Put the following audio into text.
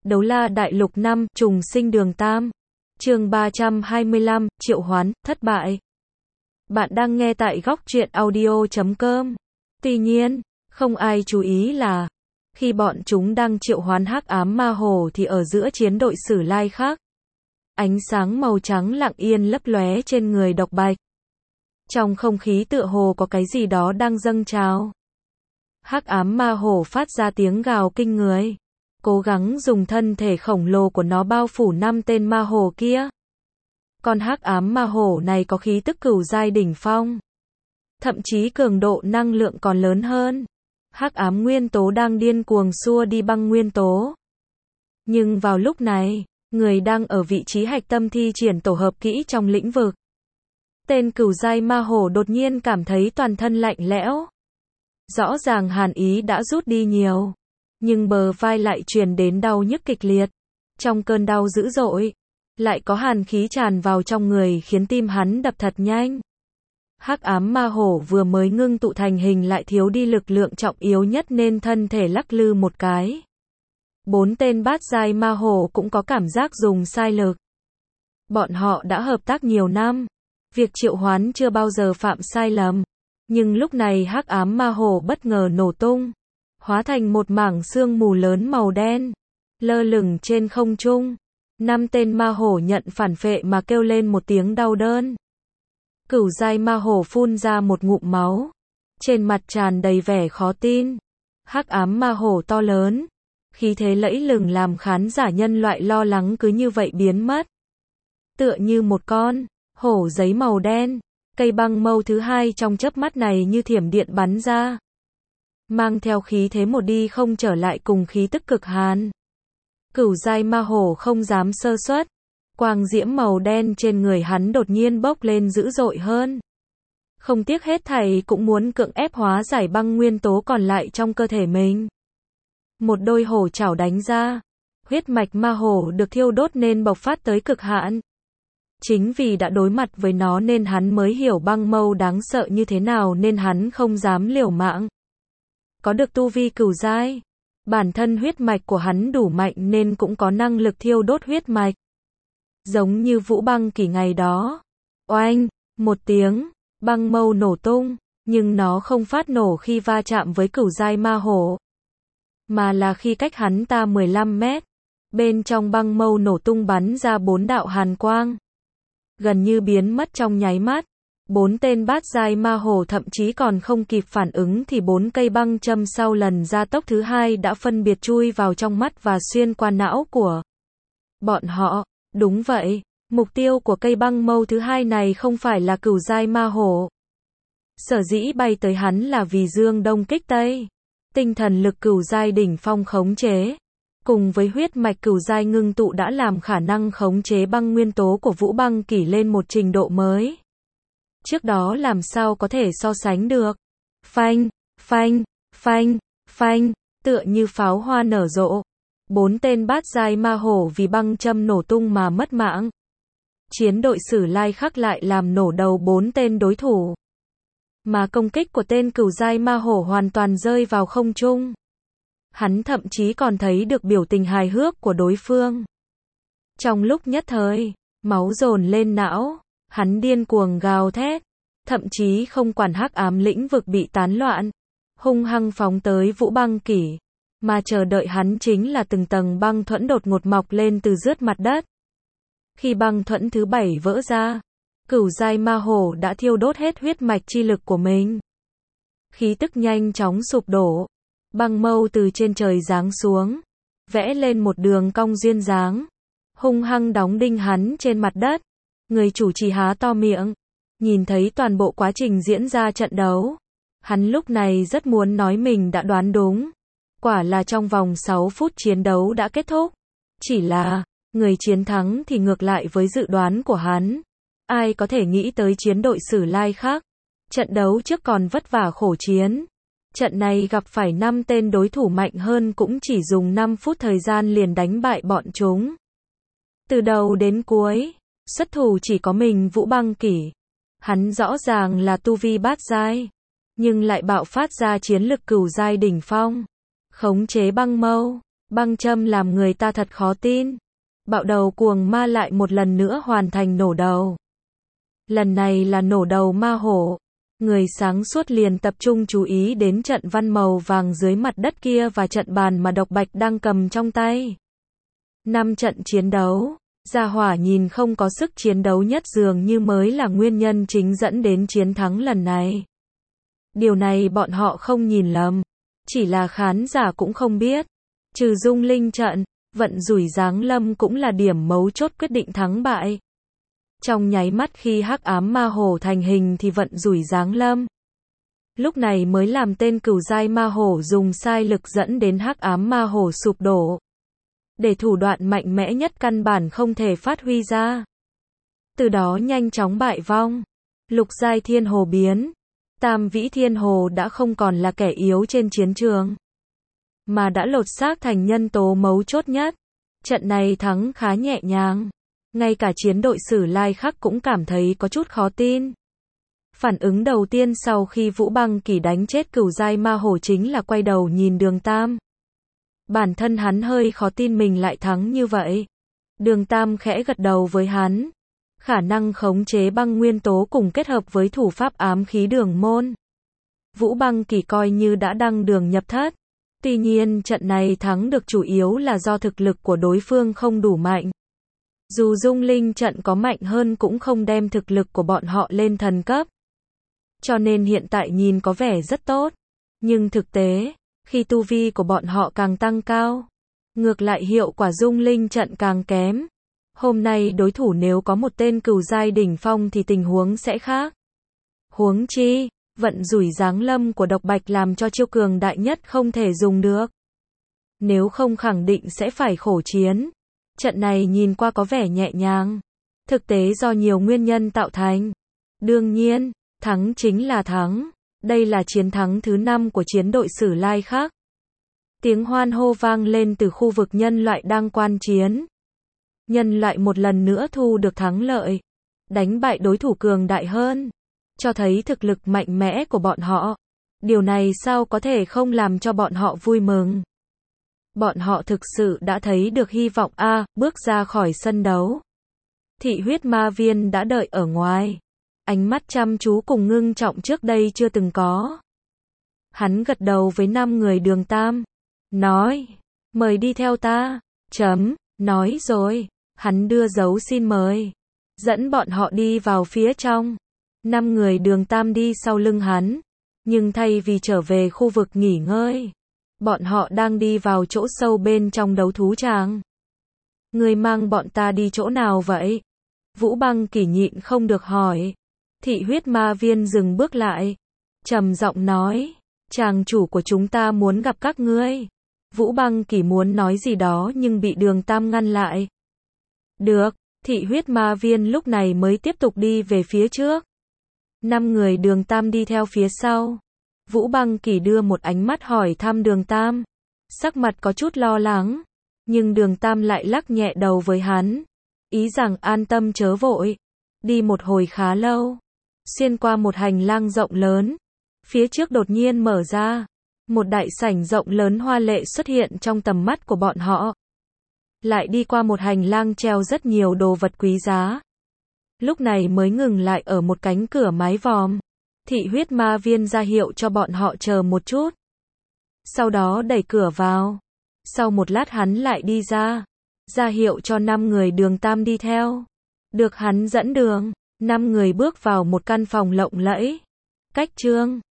Đấu la đại lục 5, trùng sinh đường Tam. Chương 325, triệu hoán, thất bại. Bạn đang nghe tại góc truyện audio.com. Tuy nhiên, không ai chú ý là, khi bọn chúng đang triệu hoán hắc ám ma hồ thì ở giữa chiến đội Sử Lai khác. Ánh sáng màu trắng lặng yên lấp lóe trên người Độc Bạch. Trong không khí tựa hồ có cái gì đó đang dâng trào. Hắc ám ma hổ phát ra tiếng gào kinh người, cố gắng dùng thân thể khổng lồ của nó bao phủ 5 tên ma hổ kia. Con hắc ám ma hổ này có khí tức cửu giai đỉnh phong, thậm chí cường độ năng lượng còn lớn hơn. Hắc ám nguyên tố đang điên cuồng xua đi băng nguyên tố. Nhưng vào lúc này, người đang ở vị trí hạch tâm thi triển tổ hợp kỹ trong lĩnh vực. Tên cửu giai ma hổ đột nhiên cảm thấy toàn thân lạnh lẽo. Rõ ràng hàn ý đã rút đi nhiều, nhưng bờ vai lại truyền đến đau nhức kịch liệt. Trong cơn đau dữ dội, lại có hàn khí tràn vào trong người khiến tim hắn đập thật nhanh. Hắc ám ma hổ vừa mới ngưng tụ thành hình lại thiếu đi lực lượng trọng yếu nhất nên thân thể lắc lư một cái. 4 tên bát giai ma hổ cũng có cảm giác dùng sai lực. Bọn họ đã hợp tác nhiều năm, việc triệu hoán chưa bao giờ phạm sai lầm. Nhưng lúc này hắc ám ma hổ bất ngờ nổ tung, hóa thành một mảng sương mù lớn màu đen, lơ lửng trên không trung. 5 tên ma hổ nhận phản phệ mà kêu lên một tiếng đau đớn. Cửu giai ma hổ phun ra một ngụm máu, trên mặt tràn đầy vẻ khó tin. Hắc ám ma hổ to lớn, khí thế lẫy lừng làm khán giả nhân loại lo lắng cứ như vậy biến mất. Tựa như một con hổ giấy màu đen, cây băng mâu thứ hai trong chớp mắt này như thiểm điện bắn ra, mang theo khí thế một đi không trở lại cùng khí tức cực hàn. Cửu giai ma hổ không dám sơ suất, quang diễm màu đen trên người hắn đột nhiên bốc lên dữ dội hơn. Không tiếc hết thảy cũng muốn cưỡng ép hóa giải băng nguyên tố còn lại trong cơ thể mình. Một đôi hổ chảo đánh ra, huyết mạch ma hổ được thiêu đốt nên bộc phát tới cực hạn. Chính vì đã đối mặt với nó nên hắn mới hiểu băng mâu đáng sợ như thế nào nên hắn không dám liều mạng. Có được tu vi cửu giai, bản thân huyết mạch của hắn đủ mạnh nên cũng có năng lực thiêu đốt huyết mạch. Giống như Vũ Băng Kỷ ngày đó. Oanh, một tiếng, băng mâu nổ tung, nhưng nó không phát nổ khi va chạm với cửu giai ma hổ, mà là khi cách hắn ta 15 mét. Bên trong băng mâu nổ tung bắn ra 4 đạo hàn quang, gần như biến mất trong nháy mắt. 4 tên bát giai ma hổ thậm chí còn không kịp phản ứng thì 4 cây băng châm sau lần gia tốc thứ hai đã phân biệt chui vào trong mắt và xuyên qua não của bọn họ. Đúng vậy, mục tiêu của cây băng mâu thứ hai này không phải là cửu giai ma hổ. Sở dĩ bay tới hắn là vì dương đông kích tây. Tinh thần lực cửu giai đỉnh phong khống chế, cùng với huyết mạch cửu giai ngưng tụ đã làm khả năng khống chế băng nguyên tố của Vũ Băng Kỷ lên một trình độ mới. Trước đó làm sao có thể so sánh được. Phanh, phanh, phanh, phanh, tựa như pháo hoa nở rộ. 4 tên bát giai ma hổ vì băng châm nổ tung mà mất mạng. Chiến đội Sử Lai khác lại làm nổ đầu 4 tên đối thủ. Mà công kích của tên cửu giai ma hổ hoàn toàn rơi vào không trung. Hắn thậm chí còn thấy được biểu tình hài hước của đối phương. Trong lúc nhất thời, máu dồn lên não, hắn điên cuồng gào thét, thậm chí không quản hắc ám lĩnh vực bị tán loạn, hung hăng phóng tới Vũ Băng Kỷ, mà chờ đợi hắn chính là từng tầng băng thuẫn đột ngột mọc lên từ rớt mặt đất. Khi băng thuẫn thứ 7 vỡ ra, cửu giai ma hổ đã thiêu đốt hết huyết mạch chi lực của mình. Khí tức nhanh chóng sụp đổ, băng mâu từ trên trời giáng xuống, vẽ lên một đường cong duyên dáng, hung hăng đóng đinh hắn trên mặt đất. Người chủ trì há to miệng, nhìn thấy toàn bộ quá trình diễn ra trận đấu. Hắn lúc này rất muốn nói mình đã đoán đúng. Quả là trong vòng 6 phút chiến đấu đã kết thúc. Chỉ là, người chiến thắng thì ngược lại với dự đoán của hắn. Ai có thể nghĩ tới chiến đội Sử Lai khác. Trận đấu trước còn vất vả khổ chiến. Trận này gặp phải 5 tên đối thủ mạnh hơn cũng chỉ dùng 5 phút thời gian liền đánh bại bọn chúng. Từ đầu đến cuối, xuất thủ chỉ có mình Vũ Băng Kỷ. Hắn rõ ràng là tu vi bát giai, nhưng lại bạo phát ra chiến lực cửu giai đỉnh phong. Khống chế băng mâu, Băng châm làm người ta thật khó tin. Bạo đầu cuồng ma lại một lần nữa hoàn thành nổ đầu. Lần này là nổ đầu ma hổ. Người sáng suốt liền tập trung chú ý đến trận văn màu vàng dưới mặt đất kia và trận bàn mà Độc Bạch đang cầm trong tay. 5 trận chiến đấu, Gia Hỏa nhìn không có sức chiến đấu nhất dường như mới là nguyên nhân chính dẫn đến chiến thắng lần này. Điều này bọn họ không nhìn lầm, chỉ là khán giả cũng không biết. Trừ Dung Linh trận, vận rủi giáng lâm cũng là điểm mấu chốt quyết định thắng bại. Trong nháy mắt khi hắc ám ma hổ thành hình thì vận rủi giáng lâm. Lúc này mới làm tên cửu giai ma hổ dùng sai lực dẫn đến hắc ám ma hổ sụp đổ. Để thủ đoạn mạnh mẽ nhất căn bản không thể phát huy ra. Từ đó nhanh chóng bại vong. Lục giai thiên hồ biến. Tam vĩ thiên hồ đã không còn là kẻ yếu trên chiến trường, mà đã lột xác thành nhân tố mấu chốt nhất. Trận này thắng khá nhẹ nhàng. Ngay cả chiến đội Sử Lai Khắc cũng cảm thấy có chút khó tin. Phản ứng đầu tiên sau khi Vũ Băng Kỳ đánh chết cửu giai ma hổ chính là quay đầu nhìn Đường Tam. Bản thân hắn hơi khó tin mình lại thắng như vậy. Đường Tam khẽ gật đầu với hắn. Khả năng khống chế băng nguyên tố cùng kết hợp với thủ pháp ám khí đường môn. Vũ Băng Kỳ coi như đã đăng đường nhập thất. Tuy nhiên trận này thắng được chủ yếu là do thực lực của đối phương không đủ mạnh. Dù Dung Linh trận có mạnh hơn cũng không đem thực lực của bọn họ lên thần cấp. Cho nên hiện tại nhìn có vẻ rất tốt. Nhưng thực tế, khi tu vi của bọn họ càng tăng cao, ngược lại hiệu quả Dung Linh trận càng kém. Hôm nay đối thủ nếu có một tên cửu giai đỉnh phong thì tình huống sẽ khác. Huống chi, vận rủi giáng lâm của Độc Bạch làm cho chiêu cường đại nhất không thể dùng được. Nếu không khẳng định sẽ phải khổ chiến. Trận này nhìn qua có vẻ nhẹ nhàng. Thực tế do nhiều nguyên nhân tạo thành. Đương nhiên, thắng chính là thắng. Đây là chiến thắng thứ 5 của chiến đội Sử Lai Khắc. Tiếng hoan hô vang lên từ khu vực nhân loại đang quan chiến. Nhân loại một lần nữa thu được thắng lợi. Đánh bại đối thủ cường đại hơn. Cho thấy thực lực mạnh mẽ của bọn họ. Điều này sao có thể không làm cho bọn họ vui mừng. Bọn họ thực sự đã thấy được hy vọng bước ra khỏi sân đấu. Thị huyết ma viên đã đợi ở ngoài. Ánh mắt chăm chú cùng ngưng trọng trước đây chưa từng có. Hắn gật đầu với 5 người Đường Tam. Nói, mời đi theo ta. Nói rồi, hắn đưa dấu xin mời. Dẫn bọn họ đi vào phía trong. 5 người Đường Tam đi sau lưng hắn. Nhưng thay vì trở về khu vực nghỉ ngơi, bọn họ đang đi vào chỗ sâu bên trong đấu thú tràng. Người mang bọn ta đi chỗ nào vậy? Vũ Băng Kỳ nhịn không được hỏi. Thị huyết ma viên dừng bước lại. Trầm giọng nói. Tràng chủ của chúng ta muốn gặp các ngươi. Vũ Băng Kỳ muốn nói gì đó nhưng bị Đường Tam ngăn lại. Được, thị huyết ma viên lúc này mới tiếp tục đi về phía trước. 5 người Đường Tam đi theo phía sau. Vũ Băng Kỳ đưa một ánh mắt hỏi thăm Đường Tam. Sắc mặt có chút lo lắng. Nhưng Đường Tam lại lắc nhẹ đầu với hắn. Ý rằng an tâm chớ vội. Đi một hồi khá lâu. Xuyên qua một hành lang rộng lớn. Phía trước đột nhiên mở ra. Một đại sảnh rộng lớn hoa lệ xuất hiện trong tầm mắt của bọn họ. Lại đi qua một hành lang treo rất nhiều đồ vật quý giá. Lúc này mới ngừng lại ở một cánh cửa mái vòm. Thị huyết ma viên ra hiệu cho bọn họ chờ một chút. Sau đó đẩy cửa vào. Sau một lát hắn lại đi ra. Ra hiệu cho 5 người Đường Tam đi theo. Được hắn dẫn đường. 5 người bước vào một căn phòng lộng lẫy. Cách trương.